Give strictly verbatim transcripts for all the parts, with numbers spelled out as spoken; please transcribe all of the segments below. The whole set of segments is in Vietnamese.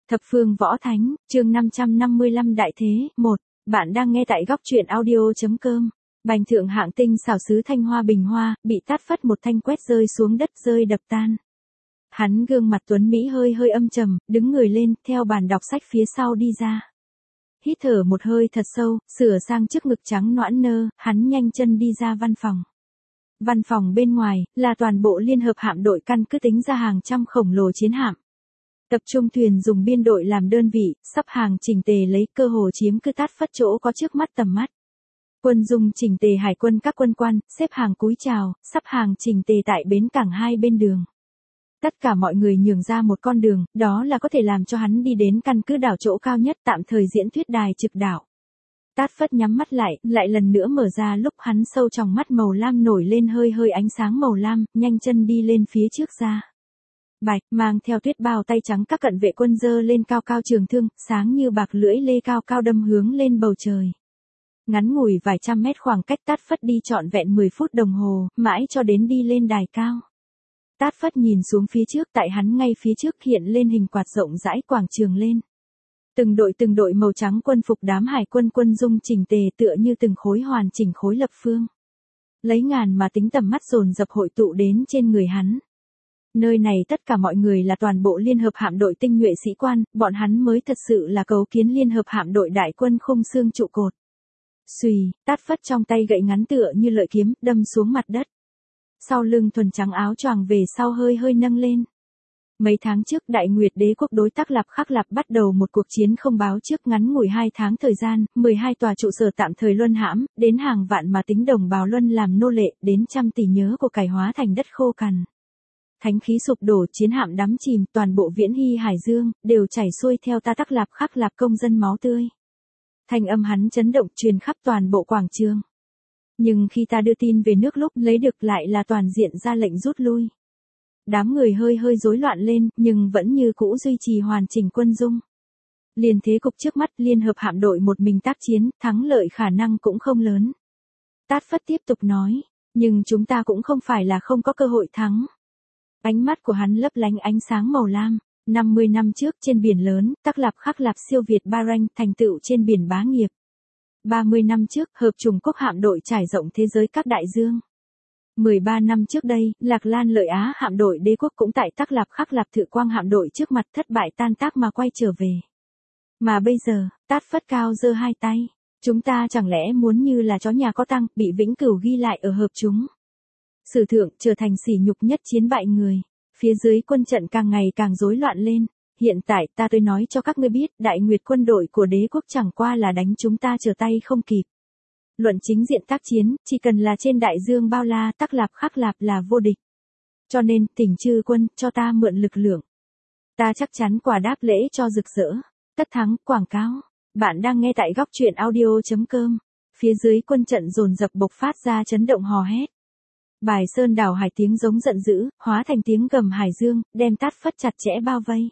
Thập phương võ thánh, chương năm trăm năm mươi lăm Đại thế, một. Bạn đang nghe tại góc truyện audio.com. Bành thượng hạng tinh xảo sứ thanh hoa bình hoa, bị tát phất một thanh quét rơi xuống đất rơi đập tan. Hắn gương mặt tuấn Mỹ hơi hơi âm trầm, đứng người lên, theo bàn đọc sách phía sau đi ra. Hít thở một hơi thật sâu, sửa sang trước ngực trắng nõn nơ, hắn nhanh chân đi ra văn phòng. Văn phòng bên ngoài, là toàn bộ liên hợp hạm đội căn cứ tính ra hàng trăm khổng lồ chiến hạm. Tập trung thuyền dùng biên đội làm đơn vị, sắp hàng chỉnh tề lấy cơ hồ chiếm cứ tát phất chỗ có trước mắt tầm mắt. Quân dung chỉnh tề hải quân các quân quan, xếp hàng cúi chào, sắp hàng chỉnh tề tại bến cảng hai bên đường. Tất cả mọi người nhường ra một con đường, đó là có thể làm cho hắn đi đến căn cứ đảo chỗ cao nhất tạm thời diễn thuyết đài trực đảo. Tát phất nhắm mắt lại, lại lần nữa mở ra lúc hắn sâu trong mắt màu lam nổi lên hơi hơi ánh sáng màu lam, nhanh chân đi lên phía trước ra. Bạch, mang theo tuyết bao tay trắng các cận vệ quân dơ lên cao cao trường thương, sáng như bạc lưỡi lê cao cao đâm hướng lên bầu trời. Ngắn ngủi vài trăm mét khoảng cách Tát phất đi trọn vẹn mười phút đồng hồ, mãi cho đến đi lên đài cao. Tát phất nhìn xuống phía trước, tại hắn ngay phía trước hiện lên hình quạt rộng rãi quảng trường lên. Từng đội từng đội màu trắng quân phục đám hải quân quân dung chỉnh tề tựa như từng khối hoàn chỉnh khối lập phương. Lấy ngàn mà tính tầm mắt dồn dập hội tụ đến trên người hắn. Nơi này tất cả mọi người là toàn bộ liên hợp hạm đội tinh nhuệ sĩ quan, bọn hắn mới thật sự là cấu kiến liên hợp hạm đội đại quân khung xương trụ cột. Xùy, Tát phất trong tay gậy ngắn tựa như lợi kiếm, đâm xuống mặt đất. Sau lưng thuần trắng áo choàng về sau hơi hơi nâng lên. Mấy tháng trước Đại Nguyệt đế quốc đối Tắc Lạp Khắc Lạp bắt đầu một cuộc chiến không báo trước ngắn ngủi hai tháng thời gian, mười hai tòa trụ sở tạm thời luân hãm, đến hàng vạn mà tính đồng bào luân làm nô lệ, đến trăm tỷ nhớ của cải hóa thành đất khô cằn. Thánh khí sụp đổ, chiến hạm đắm chìm, toàn bộ Viễn Hy Hải Dương đều chảy xuôi theo ta Tắc Lạp Khắc Lạp công dân máu tươi. Thanh âm hắn chấn động truyền khắp toàn bộ quảng trường. Nhưng khi ta đưa tin về nước lúc lấy được lại là toàn diện ra lệnh rút lui. Đám người hơi hơi rối loạn lên, nhưng vẫn như cũ duy trì hoàn chỉnh quân dung. Liên thế cục trước mắt liên hợp hạm đội một mình tác chiến, thắng lợi khả năng cũng không lớn. Tát phất tiếp tục nói, nhưng chúng ta cũng không phải là không có cơ hội thắng. Ánh mắt của hắn lấp lánh ánh sáng màu lam. năm mươi năm trước trên biển lớn, Tắc Lạp Khắc Lạp siêu Việt Bahrain thành tựu trên biển bá nghiệp. ba mươi năm trước, hợp chủng quốc hạm đội trải rộng thế giới các đại dương. mười ba năm trước đây, Lạc Lan Lợi Á hạm đội đế quốc cũng tại Tắc Lạp Khắc Lạp Thự Quang hạm đội trước mặt thất bại tan tác mà quay trở về. Mà bây giờ, Tát phất cao giơ hai tay. Chúng ta chẳng lẽ muốn như là chó nhà có tăng, bị vĩnh cửu ghi lại ở hợp chúng. Sử thượng trở thành sỉ nhục nhất chiến bại người. Phía dưới quân trận càng ngày càng rối loạn lên. Hiện tại ta tôi nói cho các ngươi biết, Đại Nguyệt quân đội của đế quốc chẳng qua là đánh chúng ta trở tay không kịp. Luận chính diện tác chiến, chỉ cần là trên đại dương bao la Tắc Lạp Khắc Lạp là vô địch. Cho nên, Tỉnh Chư quân, cho ta mượn lực lượng. Ta chắc chắn quả đáp lễ cho rực rỡ. Tất thắng, quảng cáo. Bạn đang nghe tại góc truyện audio.com. Phía dưới quân trận dồn dập bộc phát ra chấn động hò hét. Bài sơn đảo hải tiếng giống giận dữ, hóa thành tiếng gầm hải dương, đem Tát phất chặt chẽ bao vây.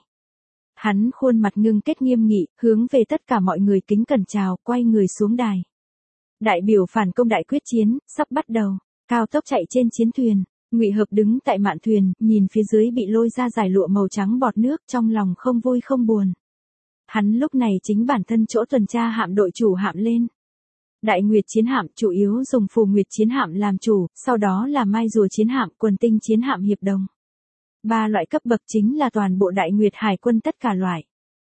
Hắn khuôn mặt ngưng kết nghiêm nghị, hướng về tất cả mọi người kính cẩn chào, quay người xuống đài. Đại biểu phản công đại quyết chiến, sắp bắt đầu. Cao tốc chạy trên chiến thuyền, Ngụy Hợp đứng tại mạn thuyền, nhìn phía dưới bị lôi ra dải lụa màu trắng bọt nước, trong lòng không vui không buồn. Hắn lúc này chính bản thân chỗ tuần tra hạm đội chủ hạm lên. Đại Nguyệt chiến hạm chủ yếu dùng Phù Nguyệt chiến hạm làm chủ, sau đó là Mai Rùa chiến hạm, Quần Tinh chiến hạm hiệp đồng. Ba loại cấp bậc chính là toàn bộ Đại Nguyệt hải quân tất cả loại.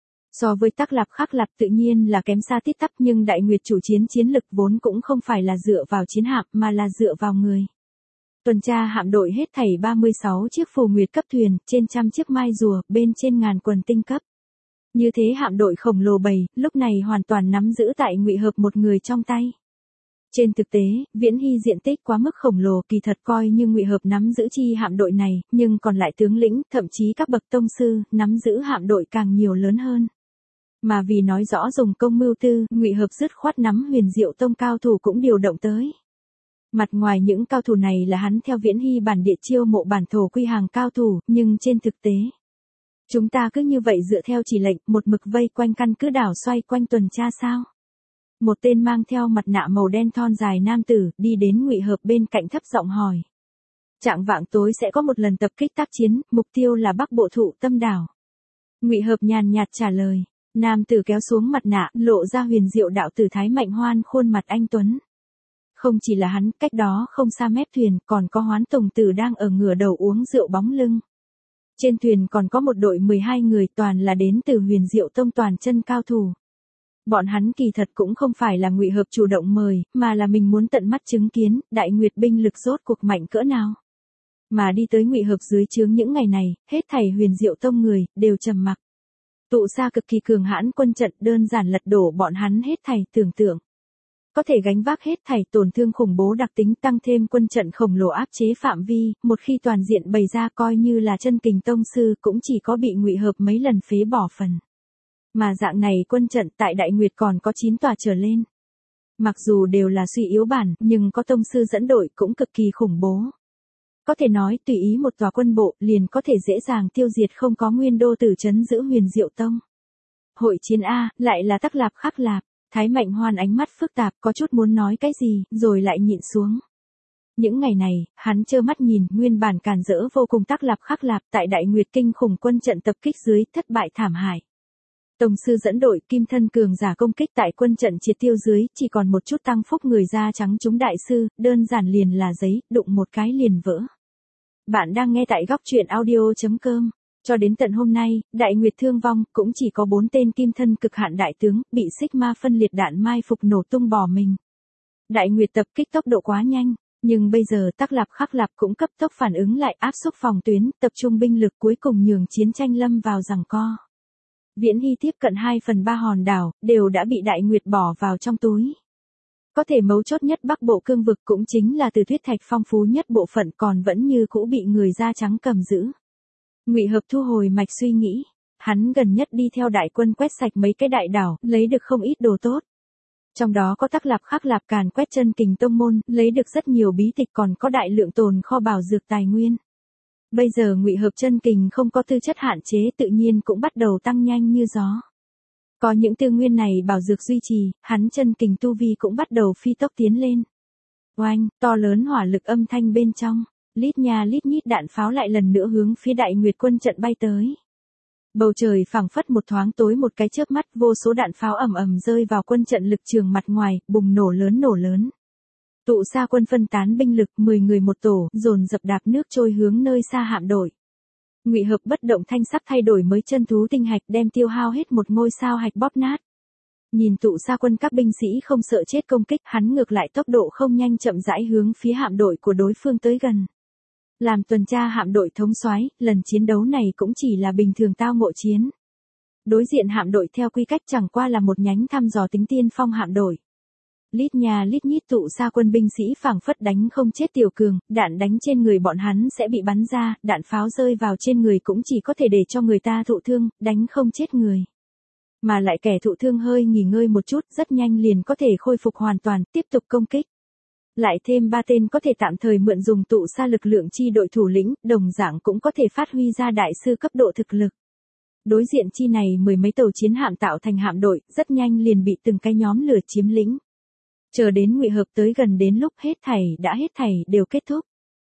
So với Tắc Lạp Khắc Lạp tự nhiên là kém xa tít tắp, nhưng Đại Nguyệt chủ chiến chiến lực vốn cũng không phải là dựa vào chiến hạm mà là dựa vào người. Tuần tra hạm đội hết thảy ba mươi sáu chiếc Phù Nguyệt cấp thuyền, trên trăm chiếc Mai Rùa, bên trên ngàn Quần Tinh cấp. Như thế hạm đội khổng lồ bầy, lúc này hoàn toàn nắm giữ tại Ngụy Hợp một người trong tay. Trên thực tế, Viễn Hy diện tích quá mức khổng lồ, kỳ thật coi như Ngụy Hợp nắm giữ chi hạm đội này, nhưng còn lại tướng lĩnh, thậm chí các bậc tông sư, nắm giữ hạm đội càng nhiều lớn hơn. Mà vì nói rõ dùng công mưu tư, Ngụy Hợp dứt khoát nắm Huyền Diệu Tông cao thủ cũng điều động tới. Mặt ngoài những cao thủ này là hắn theo Viễn Hy bản địa chiêu mộ bản thổ quy hàng cao thủ, nhưng trên thực tế, chúng ta cứ như vậy dựa theo chỉ lệnh, một mực vây quanh căn cứ đảo xoay quanh tuần tra sao? Một tên mang theo mặt nạ màu đen thon dài nam tử, đi đến Ngụy Hợp bên cạnh thấp giọng hỏi. Trạng vạng tối sẽ có một lần tập kích tác chiến, mục tiêu là Bắc Bộ Thụ Tâm đảo. Ngụy Hợp nhàn nhạt trả lời. Nam tử kéo xuống mặt nạ, lộ ra huyền diệu đạo tử Thái Mạnh Hoan khuôn mặt anh tuấn. Không chỉ là hắn, cách đó không xa mép thuyền, còn có Hoán Tổng Tử đang ở ngửa đầu uống rượu bóng lưng. Trên thuyền còn có một đội mười hai người, toàn là đến từ Huyền Diệu Tông toàn chân cao thủ. Bọn hắn kỳ thật cũng không phải là Ngụy Hợp chủ động mời, mà là mình muốn tận mắt chứng kiến, Đại Nguyệt binh lực rốt cuộc mạnh cỡ nào. Mà đi tới Ngụy Hợp dưới trướng những ngày này, hết thảy Huyền Diệu Tông người, đều trầm mặc. Tụ xa cực kỳ cường hãn quân trận đơn giản lật đổ bọn hắn hết thảy tưởng tượng. Có thể gánh vác hết thảy tổn thương khủng bố đặc tính tăng thêm quân trận khổng lồ áp chế phạm vi, một khi toàn diện bày ra coi như là chân kình tông sư cũng chỉ có bị Ngụy Hợp mấy lần phế bỏ phần. Mà dạng này quân trận tại Đại Nguyệt còn có chín tòa trở lên. Mặc dù đều là suy yếu bản, nhưng có tông sư dẫn đội cũng cực kỳ khủng bố. Có thể nói tùy ý một tòa quân bộ liền có thể dễ dàng tiêu diệt không có nguyên đô tử trấn giữ Huyền Diệu Tông. Hội chiến A, lại là Tắc Lạp Khắc Lạp. Thái Mạnh Hoan ánh mắt phức tạp, có chút muốn nói cái gì, rồi lại nhịn xuống. Những ngày này, hắn trơ mắt nhìn, nguyên bản càn rỡ vô cùng Tắc Lạp Khắc Lạp tại Đại Nguyệt kinh khủng quân trận tập kích dưới, thất bại thảm hại. Tổng sư dẫn đội kim thân cường giả công kích tại quân trận triệt tiêu dưới, chỉ còn một chút tăng phúc người da trắng chúng đại sư, đơn giản liền là giấy, đụng một cái liền vỡ. Bạn đang nghe tại góc truyện audio chấm com. Cho đến tận hôm nay, Đại Nguyệt thương vong, cũng chỉ có bốn tên kim thân cực hạn đại tướng, bị Sigma phân liệt đạn mai phục nổ tung bỏ mình. Đại Nguyệt tập kích tốc độ quá nhanh, nhưng bây giờ Tắc Lạp Khắc Lạp cũng cấp tốc phản ứng lại áp xúc phòng tuyến, tập trung binh lực cuối cùng nhường chiến tranh lâm vào giằng co. Viễn Hy tiếp cận hai phần ba hòn đảo, đều đã bị Đại Nguyệt bỏ vào trong túi. Có thể mấu chốt nhất Bắc Bộ cương vực cũng chính là từ Tuyết Thạch phong phú nhất bộ phận còn vẫn như cũ bị người da trắng cầm giữ. Ngụy Hợp thu hồi mạch suy nghĩ, hắn gần nhất đi theo đại quân quét sạch mấy cái đại đảo, lấy được không ít đồ tốt. Trong đó có Tắc Lạp Khắc Lạp càn quét chân kình tông môn, lấy được rất nhiều bí tịch còn có đại lượng tồn kho bảo dược tài nguyên. Bây giờ Ngụy Hợp chân kình không có tư chất hạn chế tự nhiên cũng bắt đầu tăng nhanh như gió. Có những tư nguyên này bảo dược duy trì, hắn chân kình tu vi cũng bắt đầu phi tốc tiến lên. Oanh, to lớn hỏa lực âm thanh bên trong. Lít nha lít nhít đạn pháo lại lần nữa hướng phía Đại Nguyệt quân trận bay tới. Bầu trời phẳng phất một thoáng tối một cái chớp mắt, vô số đạn pháo ầm ầm rơi vào quân trận lực trường mặt ngoài, bùng nổ lớn nổ lớn. Tụ xa quân phân tán binh lực, mười người một tổ, dồn dập đạp nước trôi hướng nơi xa hạm đội. Ngụy Hợp bất động thanh sắc thay đổi mới chân thú tinh hạch, đem tiêu hao hết một ngôi sao hạch bóp nát. Nhìn tụ xa quân các binh sĩ không sợ chết công kích, hắn ngược lại tốc độ không nhanh chậm rãi hướng phía hạm đội của đối phương tới gần. Làm tuần tra hạm đội thống soái, lần chiến đấu này cũng chỉ là bình thường tao ngộ chiến. Đối diện hạm đội theo quy cách chẳng qua là một nhánh thăm dò tính tiên phong hạm đội. Lít nhà lít nhít tụ xa quân binh sĩ phảng phất đánh không chết tiểu cường, đạn đánh trên người bọn hắn sẽ bị bắn ra, đạn pháo rơi vào trên người cũng chỉ có thể để cho người ta thụ thương, đánh không chết người. Mà lại kẻ thụ thương hơi nghỉ ngơi một chút, rất nhanh liền có thể khôi phục hoàn toàn, tiếp tục công kích. Lại thêm ba tên có thể tạm thời mượn dùng tụ xa lực lượng chi đội thủ lĩnh, đồng dạng cũng có thể phát huy ra đại sư cấp độ thực lực. Đối diện chi này mười mấy tàu chiến hạm tạo thành hạm đội, rất nhanh liền bị từng cái nhóm lửa chiếm lĩnh. Chờ đến Ngụy Hợp tới gần đến lúc hết thảy đã hết thảy đều kết thúc.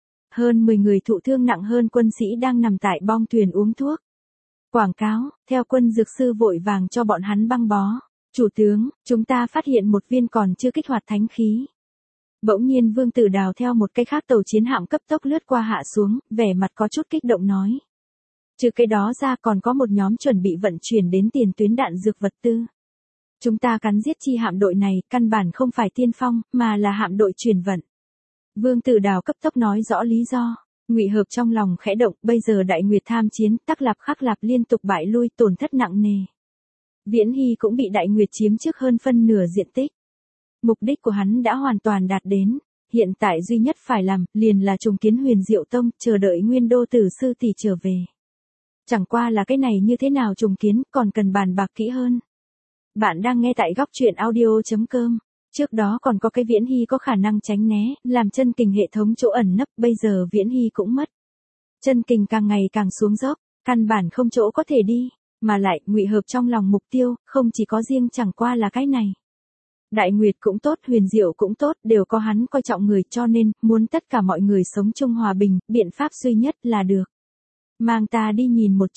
Hơn mười người thụ thương nặng hơn quân sĩ đang nằm tại bong thuyền uống thuốc. Quảng cáo, theo quân dược sư vội vàng cho bọn hắn băng bó. Chủ tướng, chúng ta phát hiện một viên còn chưa kích hoạt thánh khí. Bỗng nhiên Vương Tử Đào theo một cái khác tàu chiến hạm cấp tốc lướt qua hạ xuống, vẻ mặt có chút kích động nói. Trừ cái đó ra còn có một nhóm chuẩn bị vận chuyển đến tiền tuyến đạn dược vật tư. Chúng ta cắn giết chi hạm đội này, căn bản không phải tiên phong, mà là hạm đội chuyển vận. Vương Tử Đào cấp tốc nói rõ lý do. Ngụy Hợp trong lòng khẽ động, bây giờ Đại Nguyệt tham chiến, Tắc Lạp Khắc Lạp liên tục bại lui, tổn thất nặng nề. Viễn Hy cũng bị Đại Nguyệt chiếm trước hơn phân nửa diện tích. Mục đích của hắn đã hoàn toàn đạt đến, hiện tại duy nhất phải làm, liền là trùng kiến Huyền Diệu Tông, chờ đợi Nguyên Đô Tử sư tỷ trở về. Chẳng qua là cái này như thế nào trùng kiến, còn cần bàn bạc kỹ hơn. Bạn đang nghe tại góc truyện audio chấm com. Trước đó còn có cái Viễn Hy có khả năng tránh né, làm chân kình hệ thống chỗ ẩn nấp, bây giờ Viễn Hy cũng mất. Chân kình càng ngày càng xuống dốc, căn bản không chỗ có thể đi, mà lại Ngụy Hợp trong lòng mục tiêu, không chỉ có riêng chẳng qua là cái này. Đại Nguyệt cũng tốt, Huyền Diệu cũng tốt, đều có hắn coi trọng người, cho nên, muốn tất cả mọi người sống chung hòa bình, biện pháp duy nhất là được. Mang ta đi nhìn một chút,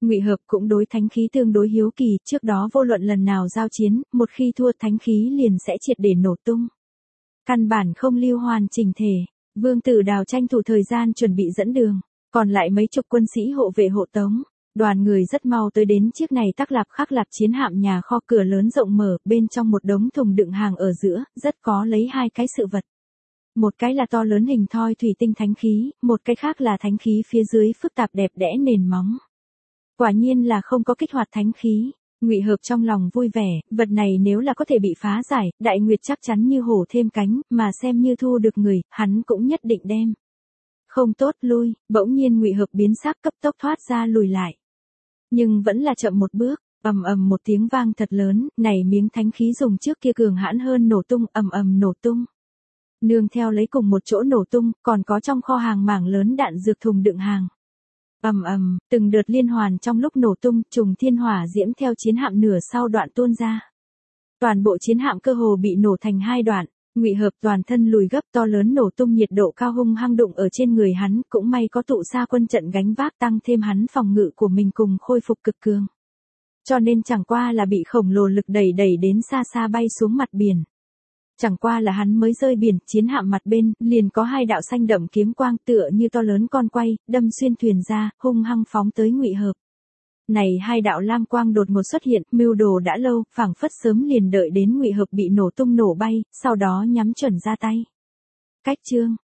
Ngụy Hợp cũng đối thánh khí tương đối hiếu kỳ, trước đó vô luận lần nào giao chiến, một khi thua thánh khí liền sẽ triệt để nổ tung. Căn bản không lưu hoàn chỉnh thể. Vương Tử Đào tranh thủ thời gian chuẩn bị dẫn đường, còn lại mấy chục quân sĩ hộ vệ hộ tống. Đoàn người rất mau tới đến chiếc này tắc lạp khắc lạp chiến hạm nhà kho, cửa lớn rộng mở, bên trong một đống thùng đựng hàng ở giữa, rất có lấy hai cái sự vật. Một cái là to lớn hình thoi thủy tinh thánh khí, một cái khác là thánh khí phía dưới phức tạp đẹp đẽ nền móng. Quả nhiên là không có kích hoạt thánh khí. Ngụy Hợp trong lòng vui vẻ, vật này nếu là có thể bị phá giải, Đại Nguyệt chắc chắn như hổ thêm cánh, mà xem như thu được người, hắn cũng nhất định đem. Không tốt, lui, bỗng nhiên Ngụy Hợp biến sắc, cấp tốc thoát ra lùi lại. Nhưng vẫn là chậm một bước, ầm ầm một tiếng vang thật lớn, này miếng thánh khí dùng trước kia cường hãn hơn nổ tung, ầm ầm nổ tung. Nương theo lấy cùng một chỗ nổ tung, còn có trong kho hàng mảng lớn đạn dược thùng đựng hàng. Ầm ầm, từng đợt liên hoàn trong lúc nổ tung, trùng thiên hỏa diễm theo chiến hạm nửa sau đoạn tuôn ra. Toàn bộ chiến hạm cơ hồ bị nổ thành hai đoạn, Ngụy Hợp toàn thân lùi gấp, to lớn nổ tung nhiệt độ cao hung hăng đụng ở trên người hắn, cũng may có tụ xa quân trận gánh vác tăng thêm hắn phòng ngự của mình cùng khôi phục cực cường. Cho nên chẳng qua là bị khổng lồ lực đẩy đẩy đến xa xa bay xuống mặt biển. Chẳng qua là hắn mới rơi biển, chiến hạm mặt bên, liền có hai đạo xanh đậm kiếm quang tựa như to lớn con quay, đâm xuyên thuyền ra, hung hăng phóng tới Ngụy Hợp. Này hai đạo lam quang đột ngột xuất hiện, mưu đồ đã lâu, phảng phất sớm liền đợi đến Ngụy Hợp bị nổ tung nổ bay, sau đó nhắm chuẩn ra tay. Cách chương,